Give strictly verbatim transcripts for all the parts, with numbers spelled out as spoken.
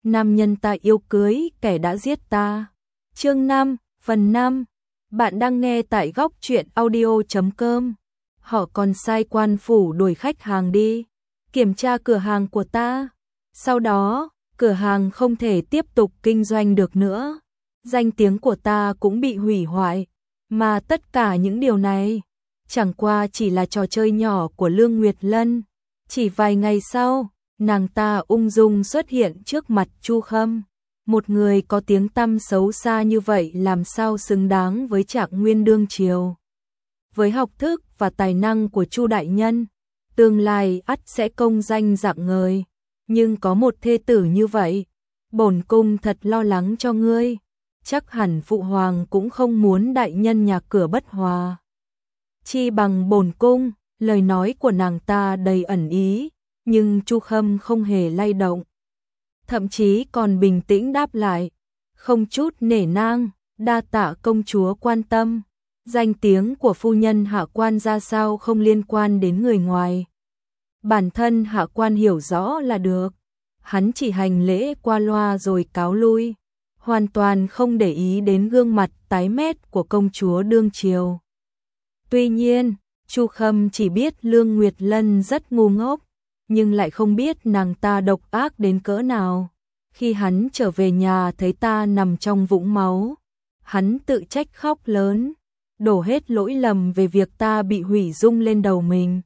nam nhân ta yêu cưới kẻ đã giết ta. Chương năm, phần năm. Bạn đang nghe tại góc truyện audio chấm com. Họ còn sai quan phủ đuổi khách hàng đi, kiểm tra cửa hàng của ta. Sau đó, cửa hàng không thể tiếp tục kinh doanh được nữa. Danh tiếng của ta cũng bị hủy hoại. Mà tất cả những điều này, chẳng qua chỉ là trò chơi nhỏ của Lương Nguyệt Lân. Chỉ vài ngày sau, nàng ta ung dung xuất hiện trước mặt Chu Khâm. Một người có tiếng tăm xấu xa như vậy làm sao xứng đáng với Trạng Nguyên đương triều. Với học thức và tài năng của Chu đại nhân, tương lai ắt sẽ công danh rạng ngời. Nhưng có một thê tử như vậy, bổn cung thật lo lắng cho ngươi. Chắc hẳn phụ hoàng cũng không muốn đại nhân nhà cửa bất hòa. Chi bằng bổn cung. Lời nói của nàng ta đầy ẩn ý, nhưng Chu Khâm không hề lay động. Thậm chí còn bình tĩnh đáp lại, không chút nể nang, đa tạ công chúa quan tâm. Danh tiếng của phu nhân hạ quan ra sao không liên quan đến người ngoài. Bản thân hạ quan hiểu rõ là được. Hắn chỉ hành lễ qua loa rồi cáo lui, hoàn toàn không để ý đến gương mặt tái mét của công chúa đương triều. Tuy nhiên, Chu Khâm chỉ biết Lương Nguyệt Lân rất ngu ngốc, nhưng lại không biết nàng ta độc ác đến cỡ nào. Khi hắn trở về nhà thấy ta nằm trong vũng máu, hắn tự trách khóc lớn, đổ hết lỗi lầm về việc ta bị hủy dung lên đầu mình.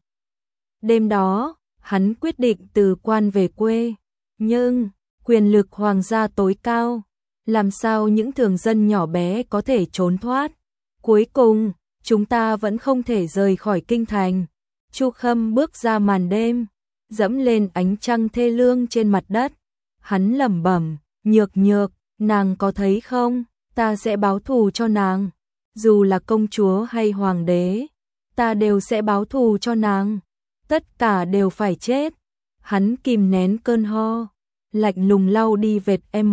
Đêm đó, hắn quyết định từ quan về quê, nhưng quyền lực hoàng gia tối cao, làm sao những thường dân nhỏ bé có thể trốn thoát. Cuối cùng, chúng ta vẫn không thể rời khỏi kinh thành. Chu Khâm bước ra màn đêm, dẫm lên ánh trăng thê lương trên mặt đất. Hắn lẩm bẩm, nhược nhược, nàng có thấy không, ta sẽ báo thù cho nàng. Dù là công chúa hay hoàng đế, ta đều sẽ báo thù cho nàng. Tất cả đều phải chết. Hắn kìm nén cơn ho, lạnh lùng lau đi vệt M,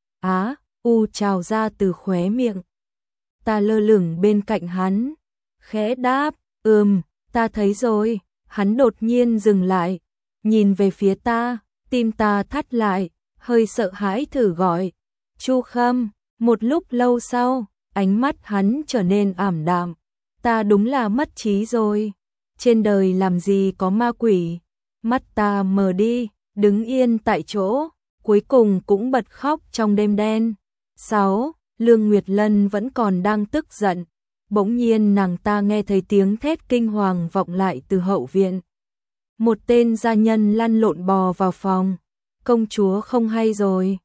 Á, U trào ra từ khóe miệng. Ta lơ lửng bên cạnh hắn, khẽ đáp, ừm, ta thấy rồi. Hắn đột nhiên dừng lại, nhìn về phía ta, tim ta thắt lại, hơi sợ hãi thử gọi, Chu Khâm. Một lúc lâu sau, ánh mắt hắn trở nên ảm đạm, ta đúng là mất trí rồi. Trên đời làm gì có ma quỷ. Mắt ta mờ đi, đứng yên tại chỗ, cuối cùng cũng bật khóc trong đêm đen. sáu. Lương Nguyệt Lân vẫn còn đang tức giận. Bỗng nhiên nàng ta nghe thấy tiếng thét kinh hoàng vọng lại từ hậu viện. Một tên gia nhân lăn lộn bò vào phòng. Công chúa không hay rồi.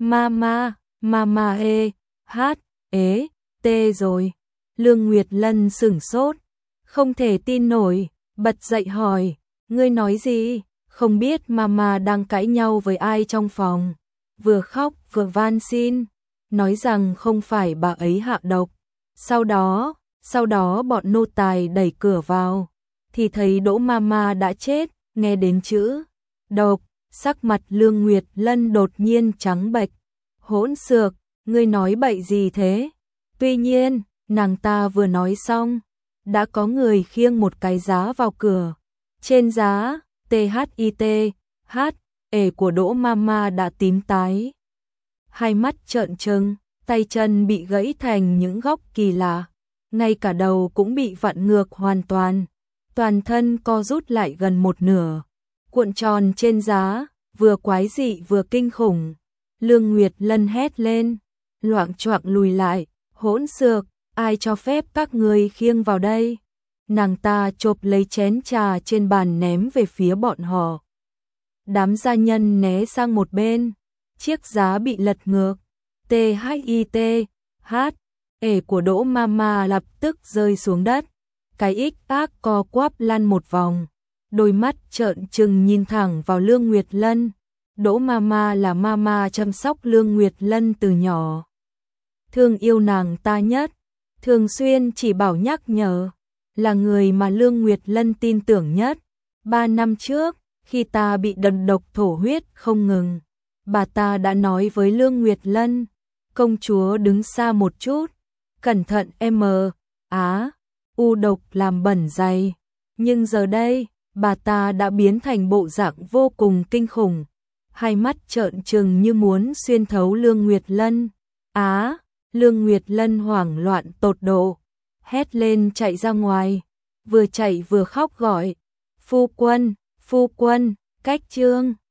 Mama, mama ê, hát, ế, tê rồi. Lương Nguyệt Lân sửng sốt, không thể tin nổi, bật dậy hỏi, ngươi nói gì? Không biết mama đang cãi nhau với ai trong phòng. Vừa khóc vừa van xin, nói rằng không phải bà ấy hạ độc. Sau đó, sau đó bọn nô tài đẩy cửa vào, thì thấy Đỗ Mama đã chết. Nghe đến chữ độc, sắc mặt Lương Nguyệt Lân đột nhiên trắng bệch. Hỗn xược, ngươi nói bậy gì thế? Tuy nhiên, nàng ta vừa nói xong, đã có người khiêng một cái giá vào cửa. Trên giá, tê hát i tê, hát, ể của Đỗ Mama đã tím tái. Hai mắt trợn trừng, tay chân bị gãy thành những góc kỳ lạ, ngay cả đầu cũng bị vặn ngược hoàn toàn, toàn thân co rút lại gần một nửa, cuộn tròn trên giá, vừa quái dị vừa kinh khủng. Lương Nguyệt Lân hét lên, loạng choạng lùi lại, hỗn xược, ai cho phép các ngươi khiêng vào đây? Nàng ta chộp lấy chén trà trên bàn ném về phía bọn họ. Đám gia nhân né sang một bên, chiếc giá bị lật ngược. tê hát i tê, hát, ể của Đỗ Mama lập tức rơi xuống đất. Cái ích ác co quắp lăn một vòng, đôi mắt trợn trừng nhìn thẳng vào Lương Nguyệt Lân. Đỗ Mama là mama chăm sóc Lương Nguyệt Lân từ nhỏ, thương yêu nàng ta nhất, thường xuyên chỉ bảo nhắc nhở, là người mà Lương Nguyệt Lân tin tưởng nhất. Ba năm trước, khi ta bị đần độc thổ huyết không ngừng, bà ta đã nói với Lương Nguyệt Lân, công chúa đứng xa một chút, cẩn thận M, Á, U độc làm bẩn giày. Nhưng giờ đây, bà ta đã biến thành bộ dạng vô cùng kinh khủng. hai mắt trợn trừng như muốn xuyên thấu Lương Nguyệt Lân. Á, Lương Nguyệt Lân hoảng loạn tột độ, hét lên chạy ra ngoài, vừa chạy vừa khóc gọi, phu quân, phu quân, cách trương.